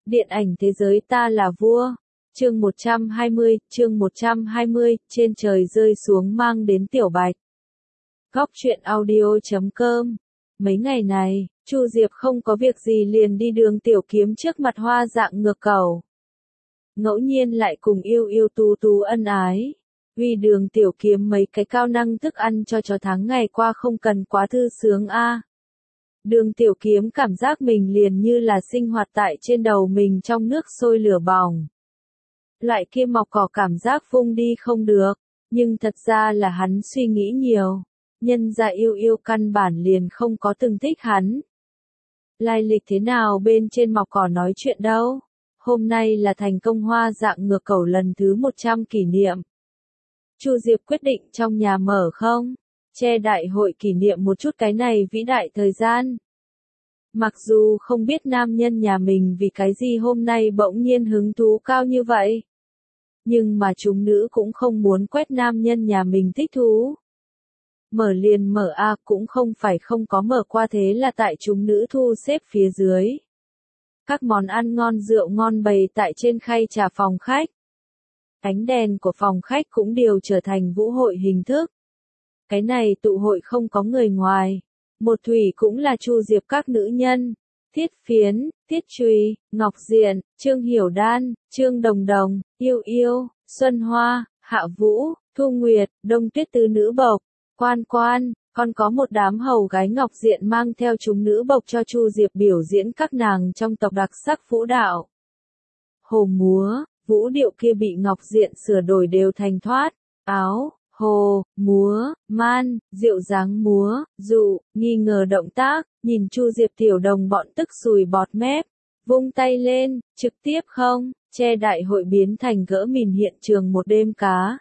Điện ảnh thế giới ta là vua. Chương 120, trên trời rơi xuống mang đến Tiểu Bạch. Góc truyện audio.com. Mấy ngày này, Chu Diệp không có việc gì liền đi đường tiểu kiếm trước mặt hoa dạng ngược cầu. Ngẫu nhiên lại cùng yêu yêu tú tú ân ái. Vì đường tiểu kiếm mấy cái cao năng thức ăn cho tháng ngày qua không cần quá thư sướng a. Đường tiểu kiếm cảm giác mình liền như là sinh hoạt tại trên đầu mình trong nước sôi lửa bỏng. Loại kia mọc cỏ cảm giác vung đi không được, nhưng thật ra là hắn suy nghĩ nhiều. Nhân ra yêu yêu căn bản liền không có từng thích hắn. Lai lịch thế nào bên trên mọc cỏ nói chuyện đâu. Hôm nay là thành công hoa dạng ngược cầu lần thứ 100 kỷ niệm. Chu Diệp quyết định trong nhà mở không? Che đại hội kỷ niệm một chút cái này vĩ đại thời gian. Mặc dù không biết nam nhân nhà mình vì cái gì hôm nay bỗng nhiên hứng thú cao như vậy. Nhưng mà chúng nữ cũng không muốn quét nam nhân nhà mình thích thú. Mở liền mở a cũng không phải không có mở qua thế là tại chúng nữ thu xếp phía dưới. Các món ăn ngon rượu ngon bày tại trên khay trà phòng khách. Ánh đèn của phòng khách cũng đều trở thành vũ hội hình thức. Cái này tụ hội không có người ngoài. Một thủy cũng là Chu Diệp các nữ nhân. Thiết Phiến, Tiết Trùy, Ngọc Diện, Trương Hiểu Đan, Trương Đồng Đồng, Yêu Yêu, Xuân Hoa, Hạ Vũ, Thu Nguyệt, Đông Tuyết tứ nữ bộc, Quan Quan, còn có một đám hầu gái Ngọc Diện mang theo chúng nữ bộc cho Chu Diệp biểu diễn các nàng trong tộc đặc sắc vũ đạo. Hồ múa, vũ điệu kia bị Ngọc Diện sửa đổi đều thành thoát, áo, hồ, múa, man, diệu dáng múa, dụ, nghi ngờ động tác, nhìn Chu Diệp tiểu đồng bọn tức sùi bọt mép, vung tay lên, trực tiếp không, che đại hội biến thành gỡ mìn hiện trường một đêm cá.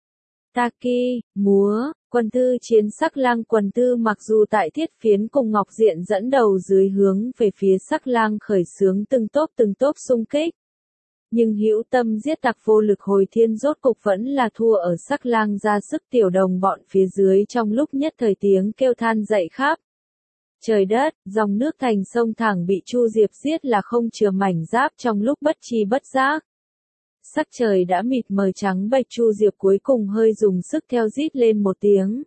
Taki, múa, quần thư chiến sắc lang quần thư mặc dù tại Thiết Phiến cùng Ngọc Diện dẫn đầu dưới hướng về phía sắc lang khởi xướng từng tốp xung kích. Nhưng hữu tâm giết tặc vô lực hồi thiên rốt cục vẫn là thua ở sắc lang ra sức tiểu đồng bọn phía dưới trong lúc nhất thời tiếng kêu than dậy khắp. Trời đất, dòng nước thành sông thẳng bị Chu Diệp giết là không chừa mảnh giáp trong lúc bất tri bất giác. Sắc trời đã mịt mờ trắng bệch Chu Diệp cuối cùng hơi dùng sức theo rít lên một tiếng.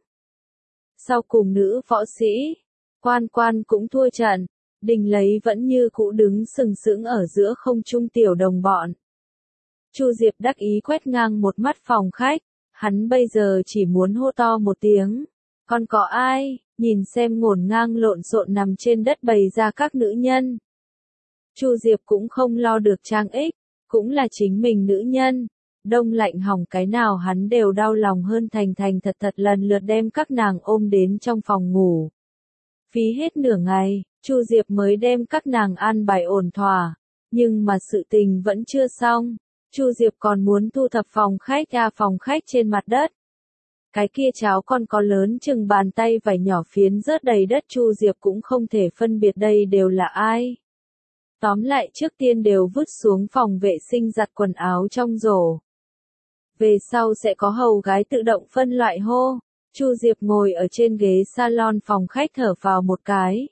Sau cùng nữ võ sĩ, Quan Quan cũng thua trận. Đình lấy vẫn như cũ đứng sừng sững ở giữa không trung tiểu đồng bọn. Chu Diệp đắc ý quét ngang một mắt phòng khách, hắn bây giờ chỉ muốn hô to một tiếng. Còn có ai, nhìn xem ngổn ngang lộn xộn nằm trên đất bày ra các nữ nhân. Chu Diệp cũng không lo được trang ích, cũng là chính mình nữ nhân. Đông lạnh hỏng cái nào hắn đều đau lòng hơn thành thật lần lượt đem các nàng ôm đến trong phòng ngủ. Phí hết nửa ngày. Chu Diệp mới đem các nàng an bài ổn thỏa, nhưng mà sự tình vẫn chưa xong. Chu Diệp còn muốn thu thập phòng khách trên mặt đất. Cái kia cháo còn có lớn chừng bàn tay vải nhỏ phiến rớt đầy đất Chu Diệp cũng không thể phân biệt đây đều là ai. Tóm lại trước tiên đều vứt xuống phòng vệ sinh giặt quần áo trong rổ. Về sau sẽ có hầu gái tự động phân loại hô. Chu Diệp ngồi ở trên ghế salon phòng khách thở phào một cái.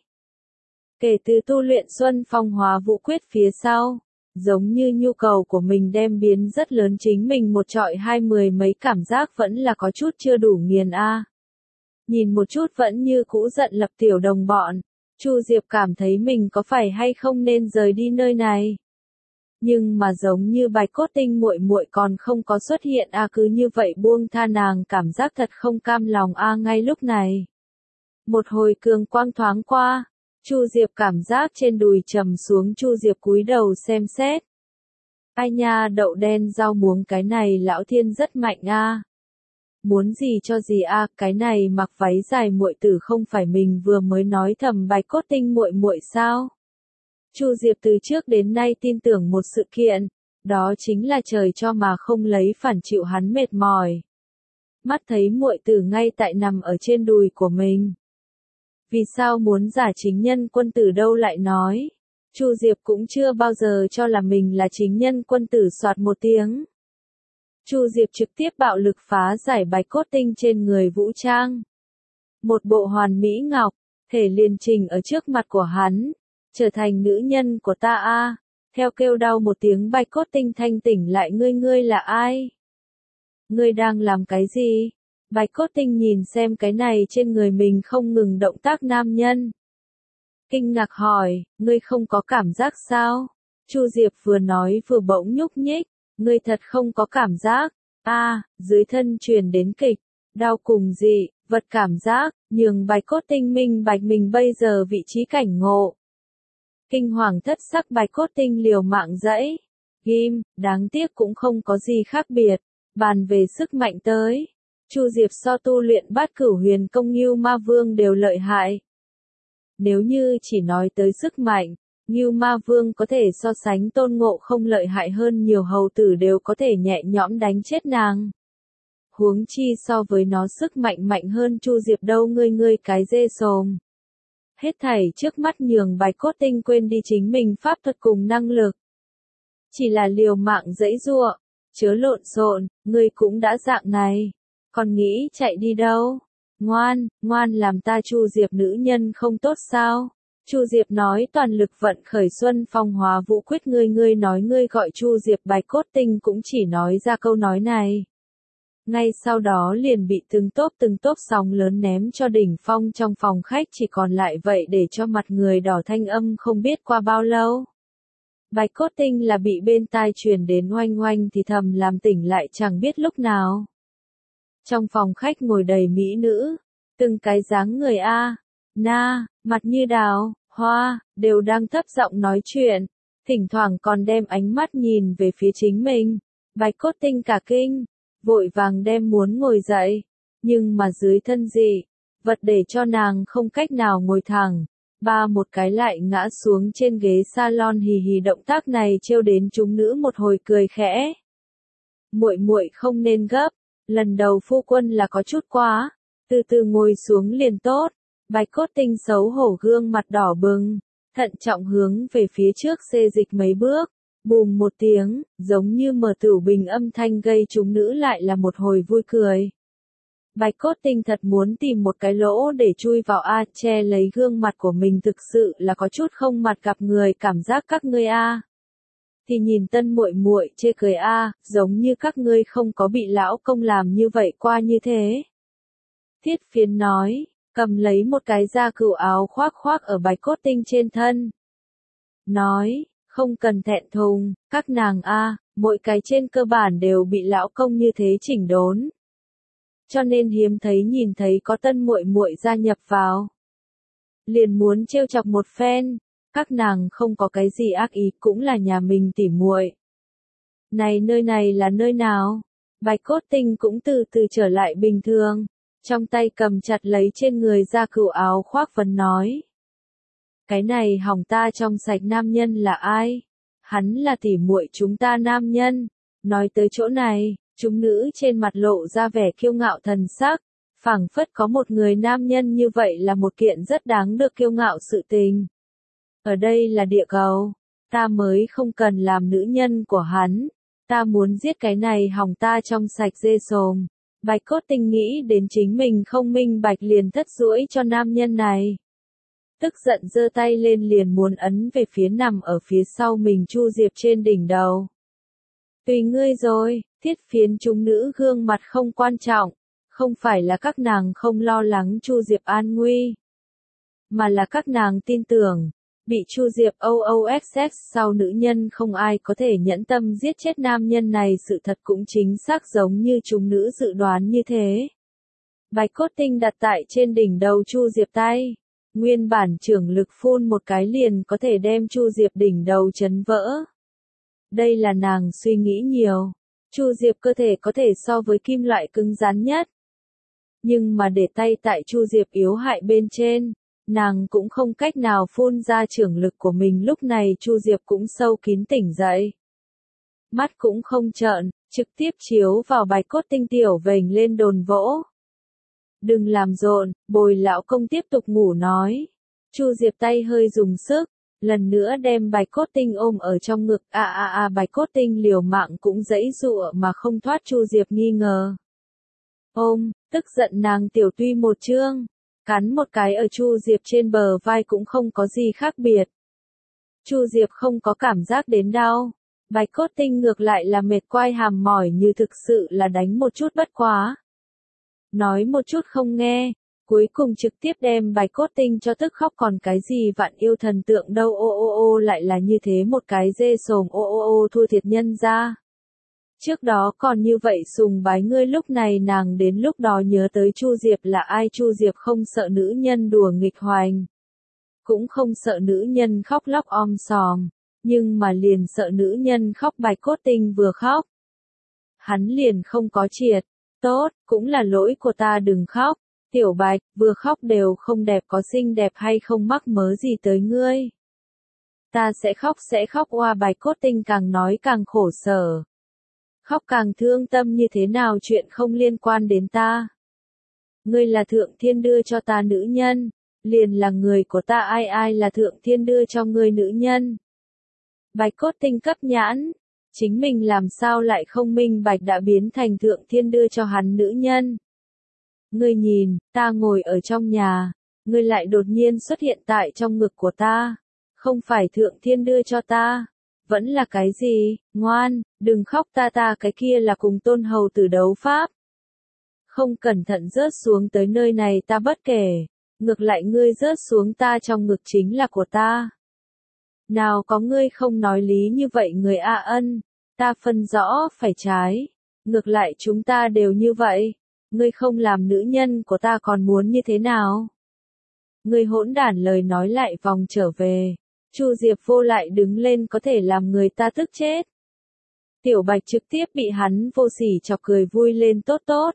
Kể từ tu luyện Xuân Phong Hóa Vũ Quyết phía sau, giống như nhu cầu của mình đem biến rất lớn chính mình một trọi hai mười mấy cảm giác vẫn là có chút chưa đủ nghiền a. Nhìn một chút vẫn như cũ giận lập tiểu đồng bọn, Chu Diệp cảm thấy mình có phải hay không nên rời đi nơi này. Nhưng mà giống như Bạch Cốt Tinh muội muội còn không có xuất hiện a cứ như vậy buông tha nàng cảm giác thật không cam lòng a ngay lúc này. Một hồi cường quang thoáng qua. Chu Diệp cảm giác trên đùi trầm xuống Chu Diệp cúi đầu xem xét. Ai nha đậu đen rau muống cái này lão thiên rất mạnh a. Muốn gì cho gì a cái này mặc váy dài muội tử không phải mình vừa mới nói thầm Bạch Cốt Tinh muội muội sao. Chu Diệp từ trước đến nay tin tưởng một sự kiện, đó chính là trời cho mà không lấy phản chịu hắn mệt mỏi. Mắt thấy muội tử ngay tại nằm ở trên đùi của mình. Vì sao muốn giả chính nhân quân tử đâu lại nói. Chu Diệp cũng chưa bao giờ cho là mình là chính nhân quân tử soạt một tiếng. Chu Diệp trực tiếp bạo lực phá giải Bạch Cốt Tinh trên người vũ trang. Một bộ hoàn mỹ ngọc, thể liền trình ở trước mặt của hắn. Trở thành nữ nhân của ta a. Theo kêu đau một tiếng Bạch Cốt Tinh thanh tỉnh lại, ngươi là ai? Ngươi đang làm cái gì? Bạch Cốt Tinh nhìn xem cái này trên người mình không ngừng động tác nam nhân. Kinh ngạc hỏi, ngươi không có cảm giác sao? Chu Diệp vừa nói vừa bỗng nhúc nhích, ngươi thật không có cảm giác? Dưới thân truyền đến kịch, đau cùng dị, vật cảm giác, nhường Bạch Cốt Tinh minh bạch mình bây giờ vị trí cảnh ngộ. Kinh hoàng thất sắc Bạch Cốt Tinh liều mạng dãy. Ghim, đáng tiếc cũng không có gì khác biệt. Bàn về sức mạnh tới. Chu Diệp so tu luyện Bát Cửu Huyền Công Ngưu Ma Vương đều lợi hại. Nếu như chỉ nói tới sức mạnh, Ngưu Ma Vương có thể so sánh Tôn Ngộ Không lợi hại hơn nhiều, hầu tử đều có thể nhẹ nhõm đánh chết nàng. Huống chi so với nó sức mạnh mạnh hơn Chu Diệp đâu, ngươi cái dê sồm. Hết thảy trước mắt nhường Bạch Cốt Tinh quên đi chính mình pháp thuật cùng năng lực. Chỉ là liều mạng dãy giụa, chớ lộn xộn, ngươi cũng đã dạng này, còn nghĩ chạy đi đâu? Ngoan làm ta Chu Diệp nữ nhân không tốt sao? Chu Diệp nói toàn lực vận khởi Xuân Phong Hóa Vũ Quyết, ngươi nói ngươi gọi Chu Diệp, Bạch Cốt Tinh cũng chỉ nói ra câu nói này. Ngay sau đó liền bị từng tốp sóng lớn ném cho đỉnh phong, trong phòng khách chỉ còn lại vậy để cho mặt người đỏ thanh âm không biết qua bao lâu. Bạch Cốt Tinh là bị bên tai truyền đến oanh oanh thì thầm làm tỉnh lại chẳng biết lúc nào. Trong phòng khách ngồi đầy mỹ nữ, từng cái dáng người mặt như đào, hoa, đều đang thấp giọng nói chuyện, thỉnh thoảng còn đem ánh mắt nhìn về phía chính mình. Bạch Cốt Tinh cả kinh, vội vàng đem muốn ngồi dậy, nhưng mà dưới thân dị vật để cho nàng không cách nào ngồi thẳng, một cái lại ngã xuống trên ghế salon, hì động tác này trêu đến chúng nữ một hồi cười khẽ. Muội không nên gấp, lần đầu phu quân là có chút quá, từ từ ngồi xuống liền tốt. Bạch Cốt Tinh xấu hổ gương mặt đỏ bừng, thận trọng hướng về phía trước xê dịch mấy bước. Bùm một tiếng, giống như mở tửu bình âm thanh gây chúng nữ lại là một hồi vui cười. Bạch Cốt Tinh thật muốn tìm một cái lỗ để chui vào che lấy gương mặt của mình, thực sự là có chút không mặt gặp người, cảm giác các ngươi thì nhìn tân muội chê cười giống như các ngươi không có bị lão công làm như vậy qua như thế. Thiết Phiến nói, cầm lấy một cái da cừu áo khoác ở Bạch Cốt Tinh trên thân. Nói, không cần thẹn thùng, các nàng mỗi cái trên cơ bản đều bị lão công như thế chỉnh đốn. Cho nên hiếm thấy nhìn thấy có tân muội gia nhập vào. Liền muốn trêu chọc một phen, các nàng không có cái gì ác ý, cũng là nhà mình tỉ muội. Này, nơi này là nơi nào? Bạch Cốt Tinh cũng từ từ trở lại bình thường, trong tay cầm chặt lấy trên người da cừu áo khoác vấn nói. Cái này hỏng ta trong sạch nam nhân là ai? Hắn là tỉ muội chúng ta nam nhân. Nói tới chỗ này, chúng nữ trên mặt lộ ra vẻ kiêu ngạo thần sắc, phảng phất có một người nam nhân như vậy là một kiện rất đáng được kiêu ngạo sự tình. Ở đây là địa cầu, ta mới không cần làm nữ nhân của hắn, ta muốn giết cái này hỏng ta trong sạch dê sồm. Bạch Cốt Tinh nghĩ đến chính mình không minh bạch liền thất duỗi cho nam nhân này. Tức giận giơ tay lên liền muốn ấn về phía nằm ở phía sau mình Chu Diệp trên đỉnh đầu. Tùy ngươi rồi, Thiết Phiến chúng nữ gương mặt không quan trọng, không phải là các nàng không lo lắng Chu Diệp an nguy, mà là các nàng tin tưởng, bị Chu Diệp OOXX sau nữ nhân không ai có thể nhẫn tâm giết chết nam nhân này, sự thật cũng chính xác giống như chúng nữ dự đoán như thế. Bạch Cốt Tinh đặt tại trên đỉnh đầu Chu Diệp tay, nguyên bản trưởng lực phun một cái liền có thể đem Chu Diệp đỉnh đầu chấn vỡ. Đây là nàng suy nghĩ nhiều, Chu Diệp cơ thể có thể so với kim loại cứng rắn nhất. Nhưng mà để tay tại Chu Diệp yếu hại bên trên, nàng cũng không cách nào phun ra trưởng lực của mình. Lúc này Chu Diệp cũng sâu kín tỉnh dậy. Mắt cũng không trợn, trực tiếp chiếu vào Bạch Cốt Tinh tiểu vểnh lên đồn vỗ. Đừng làm rộn, bồi lão công tiếp tục ngủ nói. Chu Diệp tay hơi dùng sức, lần nữa đem Bạch Cốt Tinh ôm ở trong ngực. Bạch Cốt Tinh liều mạng cũng giãy giụa mà không thoát. Chu Diệp nghi ngờ. Ôm, tức giận nàng tiểu tuy một chương, cắn một cái ở Chu Diệp trên bờ vai cũng không có gì khác biệt. Chu Diệp không có cảm giác đến đau. Bạch Cốt Tinh ngược lại là mệt quai hàm mỏi như thực sự là đánh một chút bất quá. Nói một chút không nghe, cuối cùng trực tiếp đem Bạch Cốt Tinh cho tức khóc, còn cái gì vạn yêu thần tượng đâu, ô lại là như thế một cái dê sồm, ô thua thiệt nhân ra. Trước đó còn như vậy sùng bái ngươi, lúc này nàng đến lúc đó nhớ tới Chu Diệp là ai. Chu Diệp không sợ nữ nhân đùa nghịch hoành, cũng không sợ nữ nhân khóc lóc om sòm, nhưng mà liền sợ nữ nhân khóc. Bạch Cốt Tinh vừa khóc, hắn liền không có triệt. Tốt, cũng là lỗi của ta, đừng khóc. Tiểu Bạch, vừa khóc đều không đẹp, có xinh đẹp hay không mắc mớ gì tới ngươi. Ta sẽ khóc. Oa, Bạch Cốt Tinh càng nói càng khổ sở. Khóc càng thương tâm, như thế nào chuyện không liên quan đến ta. Ngươi là Thượng Thiên đưa cho ta nữ nhân, liền là người của ta, ai là Thượng Thiên đưa cho ngươi nữ nhân. Bạch Cốt Tinh cấp nhãn, chính mình làm sao lại không minh bạch đã biến thành Thượng Thiên đưa cho hắn nữ nhân. Ngươi nhìn, ta ngồi ở trong nhà, ngươi lại đột nhiên xuất hiện tại trong ngực của ta, không phải Thượng Thiên đưa cho ta, vẫn là cái gì? Ngoan, đừng khóc, ta cái kia là cùng Tôn Hầu Tử đấu pháp. Không cẩn thận rớt xuống tới nơi này ta bất kể, ngược lại ngươi rớt xuống ta trong ngực chính là của ta. Nào có ngươi không nói lý như vậy người A Ân, ta phân rõ phải trái, ngược lại chúng ta đều như vậy, ngươi không làm nữ nhân của ta còn muốn như thế nào? Ngươi hỗn đản, lời nói lại vòng trở về. Chu Diệp vô lại đứng lên, có thể làm người ta tức chết. Tiểu Bạch trực tiếp bị hắn vô sỉ chọc cười vui lên, tốt.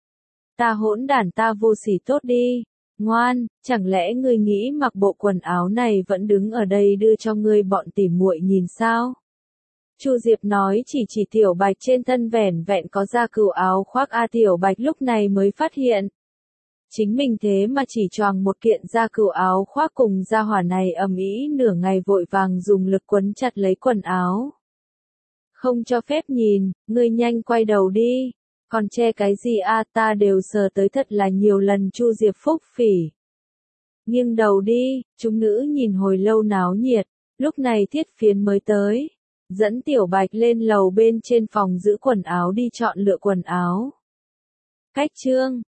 Ta hỗn đản, ta vô sỉ tốt đi. Ngoan, chẳng lẽ ngươi nghĩ mặc bộ quần áo này vẫn đứng ở đây đưa cho ngươi bọn tỉ muội nhìn sao? Chu Diệp nói, chỉ Tiểu Bạch trên thân vẻn vẹn có da cừu áo khoác. Tiểu Bạch lúc này mới phát hiện. Chính mình thế mà chỉ choàng một kiện da cừu áo khoác, cùng gia hỏa này ầm ĩ nửa ngày, vội vàng dùng lực quấn chặt lấy quần áo. Không cho phép nhìn, ngươi nhanh quay đầu đi. Còn che cái gì ta đều sờ tới thật là nhiều lần. Chu Diệp phúc phỉ. Nghiêng đầu đi, chúng nữ nhìn hồi lâu náo nhiệt, lúc này Thiết Phiến mới tới. Dẫn Tiểu Bạch lên lầu bên trên phòng giữ quần áo đi chọn lựa quần áo. Cách chương